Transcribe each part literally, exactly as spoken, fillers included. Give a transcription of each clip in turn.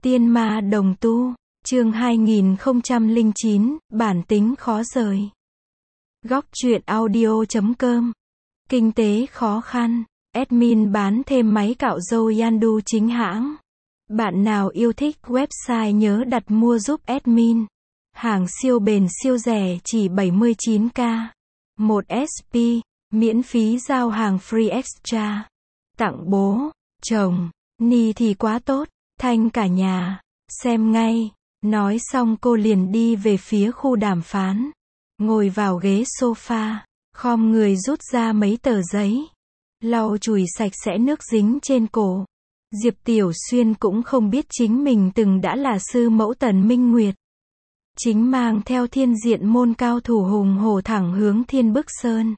Tiên ma đồng tu, chương hai nghìn không trăm lẻ chín, bản tính khó rời. Góc truyện audio chấm com. Kinh tế khó khăn, admin bán thêm máy cạo râu Yandu chính hãng. Bạn nào yêu thích website nhớ đặt mua giúp admin. Hàng siêu bền siêu rẻ chỉ bảy mươi chín k. một ét pê, miễn phí giao hàng free extra. Tặng bố, chồng, ni thì quá tốt, thanh cả nhà, xem ngay. Nói xong cô liền đi về phía khu đàm phán. Ngồi vào ghế sofa, khom người rút ra mấy tờ giấy. Lau chùi sạch sẽ nước dính trên cổ. Diệp Tiểu Xuyên cũng không biết chính mình từng đã là sư mẫu Tần Minh Nguyệt. Chính mang theo thiên diện môn cao thủ hùng hổ thẳng hướng Thiên Bức Sơn.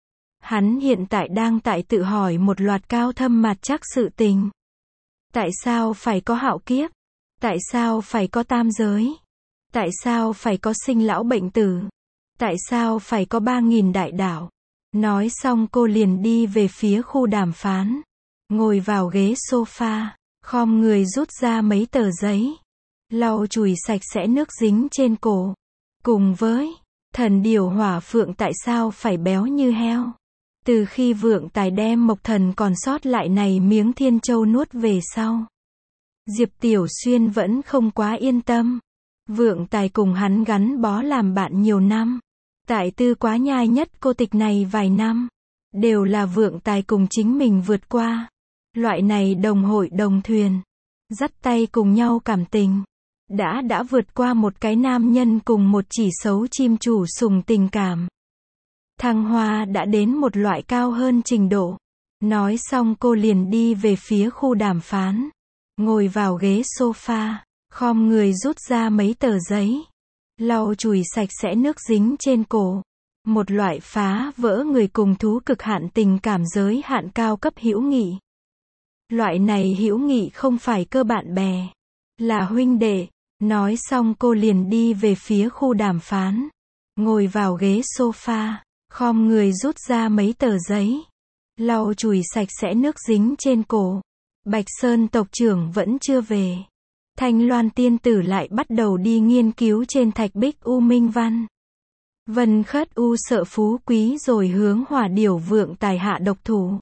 Hắn hiện tại đang tại tự hỏi một loạt cao thâm mạt chắc sự tình. Tại sao phải có hạo kiếp? Tại sao phải có tam giới? Tại sao phải có sinh lão bệnh tử? Tại sao phải có ba nghìn đại đảo? Nói xong cô liền đi về phía khu đàm phán. Ngồi vào ghế sofa, khom người rút ra mấy tờ giấy. Lau chùi sạch sẽ nước dính trên cổ. Cùng với thần điều hỏa phượng tại sao phải béo như heo? Từ khi Vượng Tài đem Mộc Thần còn sót lại này miếng Thiên Châu nuốt về sau, Diệp Tiểu Xuyên vẫn không quá yên tâm. Vượng Tài cùng hắn gắn bó làm bạn nhiều năm. Tại Tư Quá Nhai nhất cô tịch này vài năm, đều là Vượng Tài cùng chính mình vượt qua. Loại này đồng hội đồng thuyền, dắt tay cùng nhau cảm tình, đã đã vượt qua một cái nam nhân cùng một chỉ xấu chim chủ sùng tình cảm. Thăng hoa đã đến một loại cao hơn trình độ. Nói xong cô liền đi về phía khu đàm phán. Ngồi vào ghế sofa, khom người rút ra mấy tờ giấy. Lau chùi sạch sẽ nước dính trên cổ. Một loại phá vỡ người cùng thú cực hạn tình cảm giới hạn cao cấp hữu nghị. Loại này hữu nghị không phải cơ bạn bè, là huynh đệ. Nói xong cô liền đi về phía khu đàm phán. Ngồi vào ghế sofa, khom người rút ra mấy tờ giấy. Lau chùi sạch sẽ nước dính trên cổ. Bạch Sơn tộc trưởng vẫn chưa về. Thanh Loan tiên tử lại bắt đầu đi nghiên cứu trên thạch bích U Minh Văn. Vân Khất U sợ phú quý rồi hướng Hỏa Điểu Vượng Tài hạ độc thủ.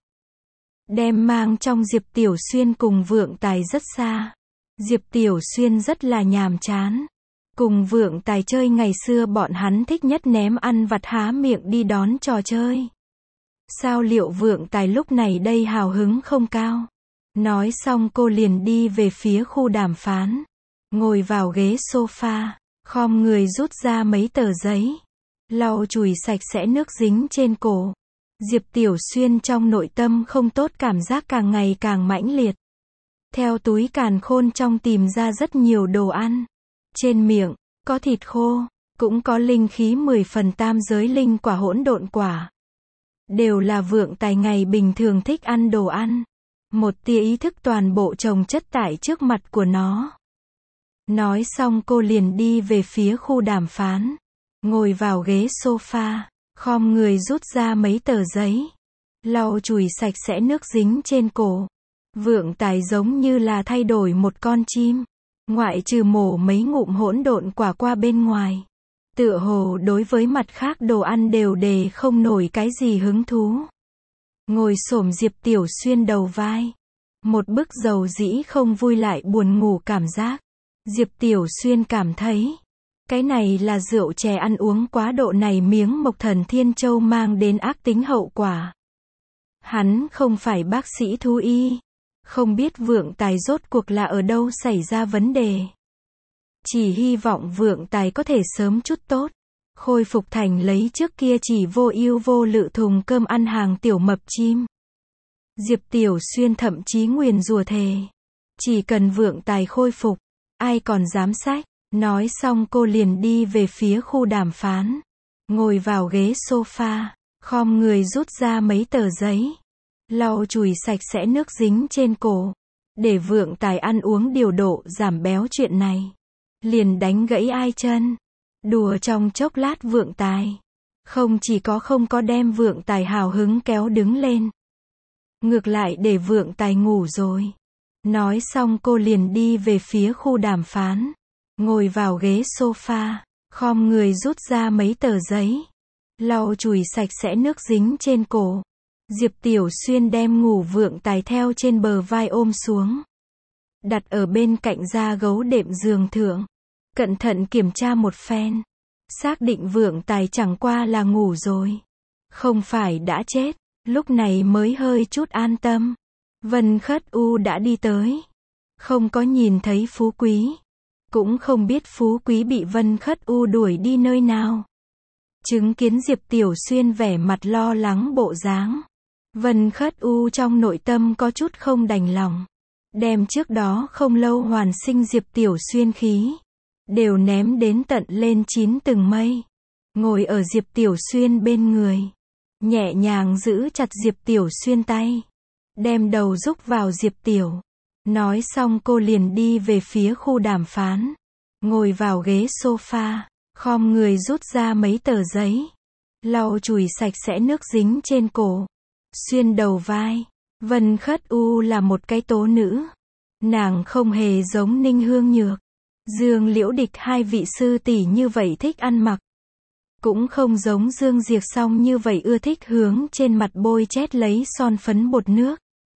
Đem mang trong Diệp Tiểu Xuyên cùng Vượng Tài rất xa. Diệp Tiểu Xuyên rất là nhàm chán. Cùng Vượng Tài chơi ngày xưa bọn hắn thích nhất ném ăn vặt há miệng đi đón trò chơi. Sao liệu Vượng Tài lúc này đây hào hứng không cao? Nói xong cô liền đi về phía khu đàm phán. Ngồi vào ghế sofa, khom người rút ra mấy tờ giấy. Lau chùi sạch sẽ nước dính trên cổ. Diệp Tiểu Xuyên trong nội tâm không tốt, cảm giác càng ngày càng mãnh liệt. Theo túi càn khôn trong tìm ra rất nhiều đồ ăn. Trên miệng, có thịt khô, cũng có linh khí mười phần tam giới linh quả hỗn độn quả. Đều là Vượng Tài ngày bình thường thích ăn đồ ăn. Một tia ý thức toàn bộ chồng chất tại trước mặt của nó. Nói xong cô liền đi về phía khu đàm phán. Ngồi vào ghế sofa, khom người rút ra mấy tờ giấy. Lau chùi sạch sẽ nước dính trên cổ. Vượng Tài giống như là thay đổi một con chim. Ngoại trừ mổ mấy ngụm hỗn độn quả qua bên ngoài, tựa hồ đối với mặt khác đồ ăn đều đề không nổi cái gì hứng thú. Ngồi xổm Diệp Tiểu Xuyên đầu vai. Một bức dầu dĩ không vui lại buồn ngủ cảm giác. Diệp Tiểu Xuyên cảm thấy, cái này là rượu chè ăn uống quá độ này miếng Mộc Thần Thiên Châu mang đến ác tính hậu quả. Hắn không phải bác sĩ thú y. Không biết Vượng Tài rốt cuộc là ở đâu xảy ra vấn đề. Chỉ hy vọng Vượng Tài có thể sớm chút tốt. Khôi phục thành lấy trước kia chỉ vô ưu vô lự thùng cơm ăn hàng tiểu mập chim. Diệp Tiểu Xuyên thậm chí nguyền rủa thề. Chỉ cần Vượng Tài khôi phục, ai còn dám sách. Nói xong cô liền đi về phía khu đàm phán. Ngồi vào ghế sofa, khom người rút ra mấy tờ giấy. Lau chùi sạch sẽ nước dính trên cổ. Để Vượng Tài ăn uống điều độ giảm béo chuyện này. Liền đánh gãy ai chân. Đùa trong chốc lát Vượng Tài. Không chỉ có không có đem Vượng Tài hào hứng kéo đứng lên. Ngược lại để Vượng Tài ngủ rồi. Nói xong cô liền đi về phía khu đàm phán. Ngồi vào ghế sofa, khom người rút ra mấy tờ giấy. Lau chùi sạch sẽ nước dính trên cổ. Diệp Tiểu Xuyên đem Ngủ Vượng Tài theo trên bờ vai ôm xuống. Đặt ở bên cạnh da gấu đệm giường thượng. Cẩn thận kiểm tra một phen. Xác định Vượng Tài chẳng qua là ngủ rồi. Không phải đã chết. Lúc này mới hơi chút an tâm. Vân Khất U đã đi tới. Không có nhìn thấy Phú Quý. Cũng không biết Phú Quý bị Vân Khất U đuổi đi nơi nào. Chứng kiến Diệp Tiểu Xuyên vẻ mặt lo lắng bộ dáng. Vân Khất U trong nội tâm có chút không đành lòng. Đem trước đó không lâu hoàn sinh Diệp Tiểu Xuyên khí. Đều ném đến tận lên chín tầng mây. Ngồi ở Diệp Tiểu Xuyên bên người. Nhẹ nhàng giữ chặt Diệp Tiểu Xuyên tay. Đem đầu rúc vào Diệp Tiểu. Nói xong cô liền đi về phía khu đàm phán. Ngồi vào ghế sofa. Khom người rút ra mấy tờ giấy. Lau chùi sạch sẽ nước dính trên cổ. Xuyên đầu vai. Vân Khất U là một cái tố nữ. Nàng không hề giống Ninh Hương Nhược, Dương Liễu Địch hai vị sư tỷ như vậy thích ăn mặc. Cũng không giống Dương Diệc Song như vậy ưa thích hướng trên mặt bôi chét lấy son phấn bột nước.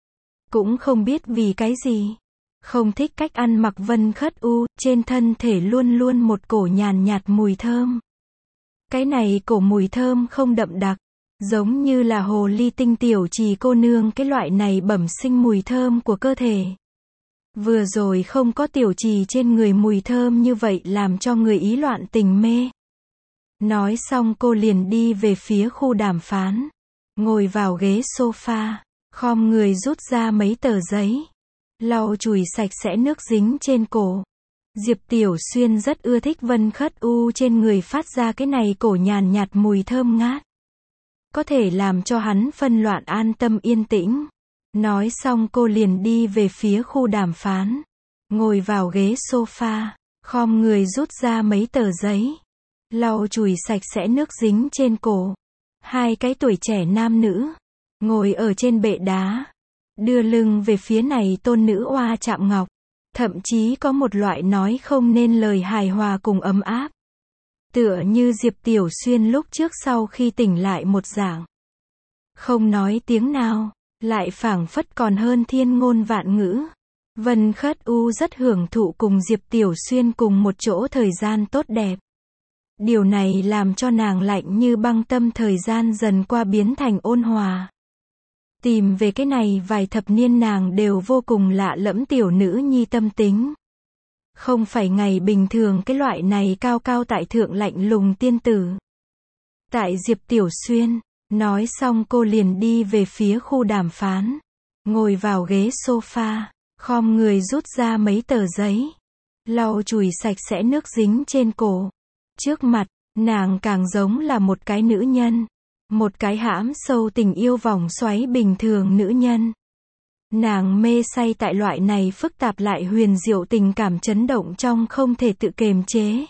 Cũng không biết vì cái gì. Không thích cách ăn mặc Vân Khất U, trên thân thể luôn luôn một cổ nhàn nhạt mùi thơm. Cái này cổ mùi thơm không đậm đặc, giống như là hồ ly tinh tiểu trì cô nương cái loại này bẩm sinh mùi thơm của cơ thể. Vừa rồi không có tiểu trì trên người mùi thơm như vậy làm cho người ý loạn tình mê. Nói xong cô liền đi về phía khu đàm phán. Ngồi vào ghế sofa, khom người rút ra mấy tờ giấy. Lau chùi sạch sẽ nước dính trên cổ. Diệp Tiểu Xuyên rất ưa thích Vân Khất U trên người phát ra cái này cổ nhàn nhạt mùi thơm ngát. Có thể làm cho hắn phân loạn an tâm yên tĩnh. Nói xong cô liền đi về phía khu đàm phán. Ngồi vào ghế sofa, khom người rút ra mấy tờ giấy. Lau chùi sạch sẽ nước dính trên cổ. Hai cái tuổi trẻ nam nữ. Ngồi ở trên bệ đá. Đưa lưng về phía này tôn nữ oa chạm ngọc. Thậm chí có một loại nói không nên lời hài hòa cùng ấm áp. Tựa như Diệp Tiểu Xuyên lúc trước sau khi tỉnh lại một dạng. Không nói tiếng nào, lại phảng phất còn hơn thiên ngôn vạn ngữ. Vân Khất U rất hưởng thụ cùng Diệp Tiểu Xuyên cùng một chỗ thời gian tốt đẹp. Điều này làm cho nàng lạnh như băng tâm thời gian dần qua biến thành ôn hòa. Tìm về cái này vài thập niên nàng đều vô cùng lạ lẫm tiểu nữ nhi tâm tính. Không phải ngày bình thường cái loại này cao cao tại thượng lạnh lùng tiên tử. Tại Diệp Tiểu Xuyên, nói xong cô liền đi về phía khu đàm phán. Ngồi vào ghế sofa, khom người rút ra mấy tờ giấy. Lau chùi sạch sẽ nước dính trên cổ. Trước mặt, nàng càng giống là một cái nữ nhân. Một cái hãm sâu tình yêu vòng xoáy bình thường nữ nhân. Nàng mê say tại loại này phức tạp lại huyền diệu tình cảm chấn động trong không thể tự kiềm chế.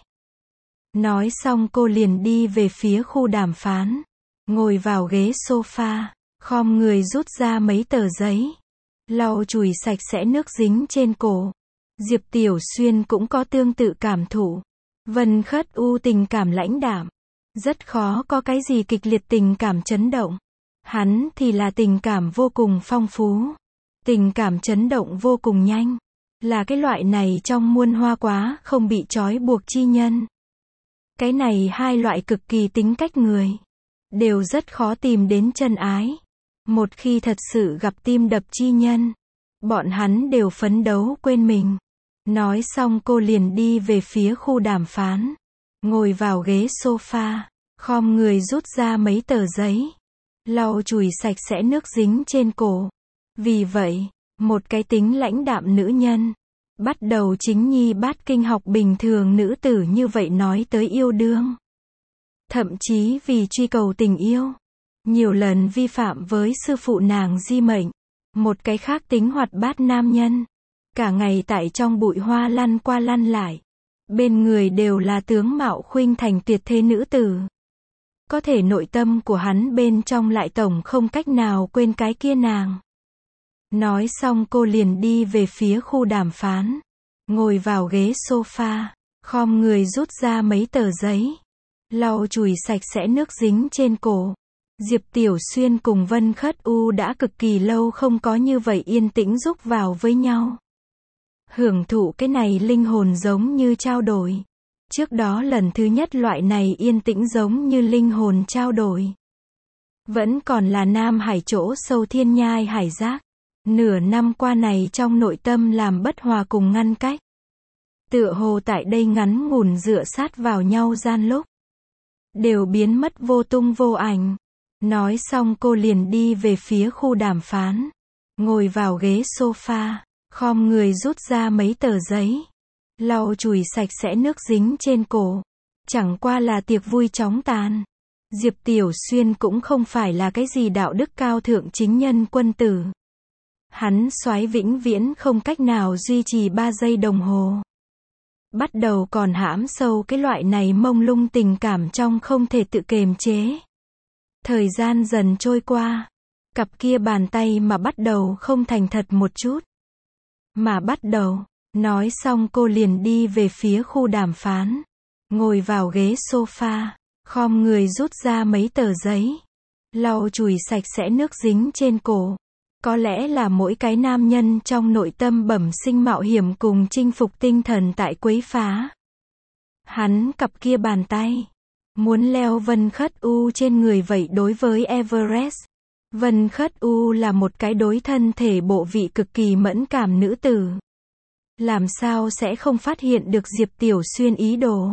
Nói xong cô liền đi về phía khu đàm phán. Ngồi vào ghế sofa, khom người rút ra mấy tờ giấy. Lau chùi sạch sẽ nước dính trên cổ. Diệp Tiểu Xuyên cũng có tương tự cảm thụ. Vân Khất U tình cảm lãnh đạm. Rất khó có cái gì kịch liệt tình cảm chấn động. Hắn thì là tình cảm vô cùng phong phú. Tình cảm chấn động vô cùng nhanh. Là cái loại này trong muôn hoa quá không bị trói buộc chi nhân. Cái này hai loại cực kỳ tính cách người. Đều rất khó tìm đến chân ái. Một khi thật sự gặp tim đập chi nhân. Bọn hắn đều phấn đấu quên mình. Nói xong cô liền đi về phía khu đàm phán. Ngồi vào ghế sofa, khom người rút ra mấy tờ giấy. Lau chùi sạch sẽ nước dính trên cổ. Vì vậy, một cái tính lãnh đạm nữ nhân. Bắt đầu chính nhi bát kinh học bình thường nữ tử như vậy nói tới yêu đương. Thậm chí vì truy cầu tình yêu. Nhiều lần vi phạm với sư phụ nàng di mệnh. Một cái khác tính hoạt bát nam nhân. Cả ngày tại trong bụi hoa lăn qua lăn lại. Bên người đều là tướng mạo khuynh thành tuyệt thế nữ tử. Có thể nội tâm của hắn bên trong lại tổng không cách nào quên cái kia nàng. Nói xong cô liền đi về phía khu đàm phán. Ngồi vào ghế sofa, khom người rút ra mấy tờ giấy. Lau chùi sạch sẽ nước dính trên cổ. Diệp Tiểu Xuyên cùng Vân Khất U đã cực kỳ lâu không có như vậy yên tĩnh rúc vào với nhau. Hưởng thụ cái này linh hồn giống như trao đổi. Trước đó lần thứ nhất loại này yên tĩnh giống như linh hồn trao đổi. Vẫn còn là Nam Hải chỗ sâu thiên nhai hải giác. Nửa năm qua này trong nội tâm làm bất hòa cùng ngăn cách. Tựa hồ tại đây ngắn ngủn dựa sát vào nhau gian lúc. Đều biến mất vô tung vô ảnh. Nói xong cô liền đi về phía khu đàm phán. Ngồi vào ghế sofa, khom người rút ra mấy tờ giấy. Lau chùi sạch sẽ nước dính trên cổ. Chẳng qua là tiệc vui chóng tàn. Diệp Tiểu Xuyên cũng không phải là cái gì đạo đức cao thượng chính nhân quân tử. Hắn soái vĩnh viễn không cách nào duy trì ba giây đồng hồ. Bắt đầu còn hãm sâu cái loại này mông lung tình cảm trong không thể tự kiềm chế. Thời gian dần trôi qua, cặp kia bàn tay mà bắt đầu không thành thật một chút. Mà bắt đầu, nói xong cô liền đi về phía khu đàm phán. Ngồi vào ghế sofa, khom người rút ra mấy tờ giấy. Lau chùi sạch sẽ nước dính trên cổ. Có lẽ là mỗi cái nam nhân trong nội tâm bẩm sinh mạo hiểm cùng chinh phục tinh thần tại quấy phá. Hắn cặp kia bàn tay. Muốn leo Vân Khất U trên người vậy đối với Everest. Vân Khất U là một cái đối thân thể bộ vị cực kỳ mẫn cảm nữ tử. Làm sao sẽ không phát hiện được Diệp Tiểu Xuyên ý đồ.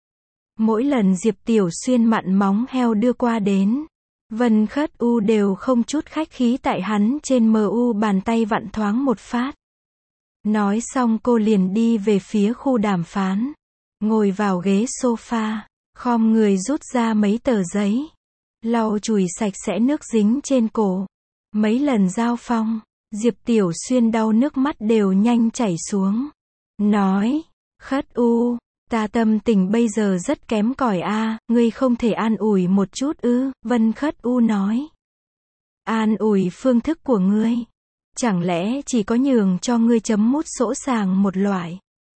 Mỗi lần Diệp Tiểu Xuyên mặn móng heo đưa qua đến. Vân Khất U đều không chút khách khí tại hắn trên mờ u bàn tay vặn thoáng một phát. Nói xong cô liền đi về phía khu đàm phán. Ngồi vào ghế sofa, khom người rút ra mấy tờ giấy. Lau chùi sạch sẽ nước dính trên cổ. Mấy lần giao phong, Diệp Tiểu Xuyên đau nước mắt đều nhanh chảy xuống. Nói, Khất U, ta tâm tình bây giờ rất kém cỏi a, ngươi không thể an ủi một chút ư? Vân Khất U nói. An ủi phương thức của ngươi, chẳng lẽ chỉ có nhường cho ngươi chấm mút sỗ sàng một loại.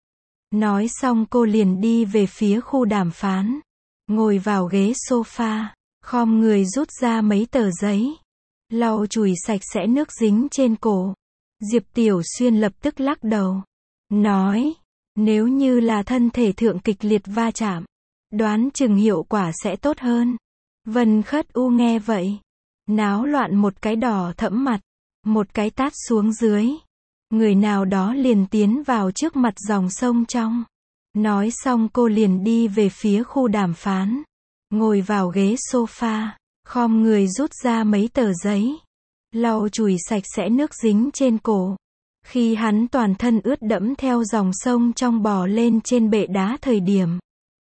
Nói xong cô liền đi về phía khu đàm phán. Ngồi vào ghế sofa, khom người rút ra mấy tờ giấy. Lau chùi sạch sẽ nước dính trên cổ. Diệp Tiểu Xuyên lập tức lắc đầu. Nói, nếu như là thân thể thượng kịch liệt va chạm, đoán chừng hiệu quả sẽ tốt hơn. Vân Khất U nghe vậy, náo loạn một cái đỏ thẫm mặt, một cái tát xuống dưới. Người nào đó liền tiến vào trước mặt dòng sông trong. Nói xong cô liền đi về phía khu đàm phán. Ngồi vào ghế sofa, khom người rút ra mấy tờ giấy. Lau chùi sạch sẽ nước dính trên cổ. Khi hắn toàn thân ướt đẫm theo dòng sông trong bò lên trên bệ đá thời điểm.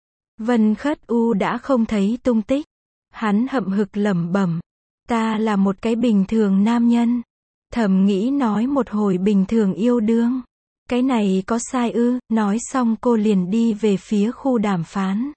Vân Khất U đã không thấy tung tích. Hắn hậm hực lẩm bẩm. Ta là một cái bình thường nam nhân. Thầm nghĩ nói một hồi bình thường yêu đương. Cái này có sai ư? Nói xong cô liền đi về phía khu đàm phán.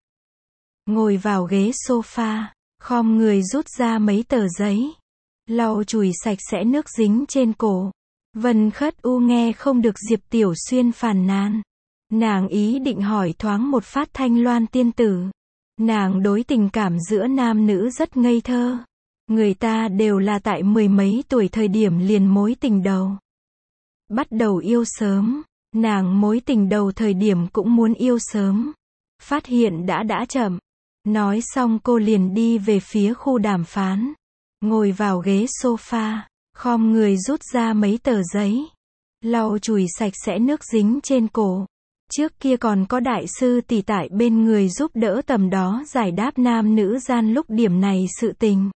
Ngồi vào ghế sofa, khom người rút ra mấy tờ giấy. Lau chùi sạch sẽ nước dính trên cổ. Vân Khất U nghe không được Diệp Tiểu Xuyên phàn nàn. Nàng ý định hỏi thoáng một phát Thanh Loan tiên tử. Nàng đối tình cảm giữa nam nữ rất ngây thơ. Người ta đều là tại mười mấy tuổi thời điểm liền mối tình đầu. Bắt đầu yêu sớm. Nàng mối tình đầu thời điểm cũng muốn yêu sớm. Phát hiện đã đã chậm. Nói xong cô liền đi về phía khu đàm phán. Ngồi vào ghế sofa, khom người rút ra mấy tờ giấy. Lau chùi sạch sẽ nước dính trên cổ. Trước kia còn có đại sư tỷ tại bên người giúp đỡ tầm đó giải đáp nam nữ gian lúc điểm này sự tình.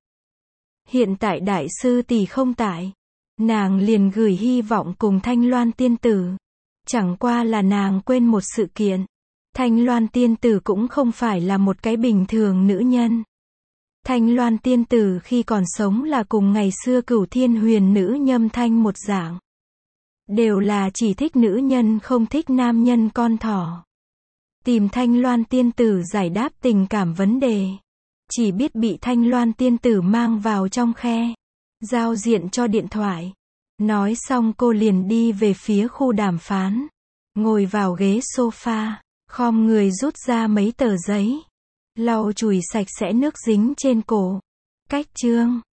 Hiện tại đại sư tỷ không tại. Nàng liền gửi hy vọng cùng Thanh Loan tiên tử. Chẳng qua là nàng quên một sự kiện. Thanh Loan tiên tử cũng không phải là một cái bình thường nữ nhân. Thanh Loan tiên tử khi còn sống là cùng ngày xưa Cửu Thiên Huyền nữ Nhâm Thanh một dạng. Đều là chỉ thích nữ nhân không thích nam nhân con thỏ. Tìm Thanh Loan tiên tử giải đáp tình cảm vấn đề. Chỉ biết bị Thanh Loan tiên tử mang vào trong khe. Giao diện cho điện thoại. Nói xong cô liền đi về phía khu đàm phán. Ngồi vào ghế sofa, khom người rút ra mấy tờ giấy. Lau chùi sạch sẽ nước dính trên cổ. Cách chương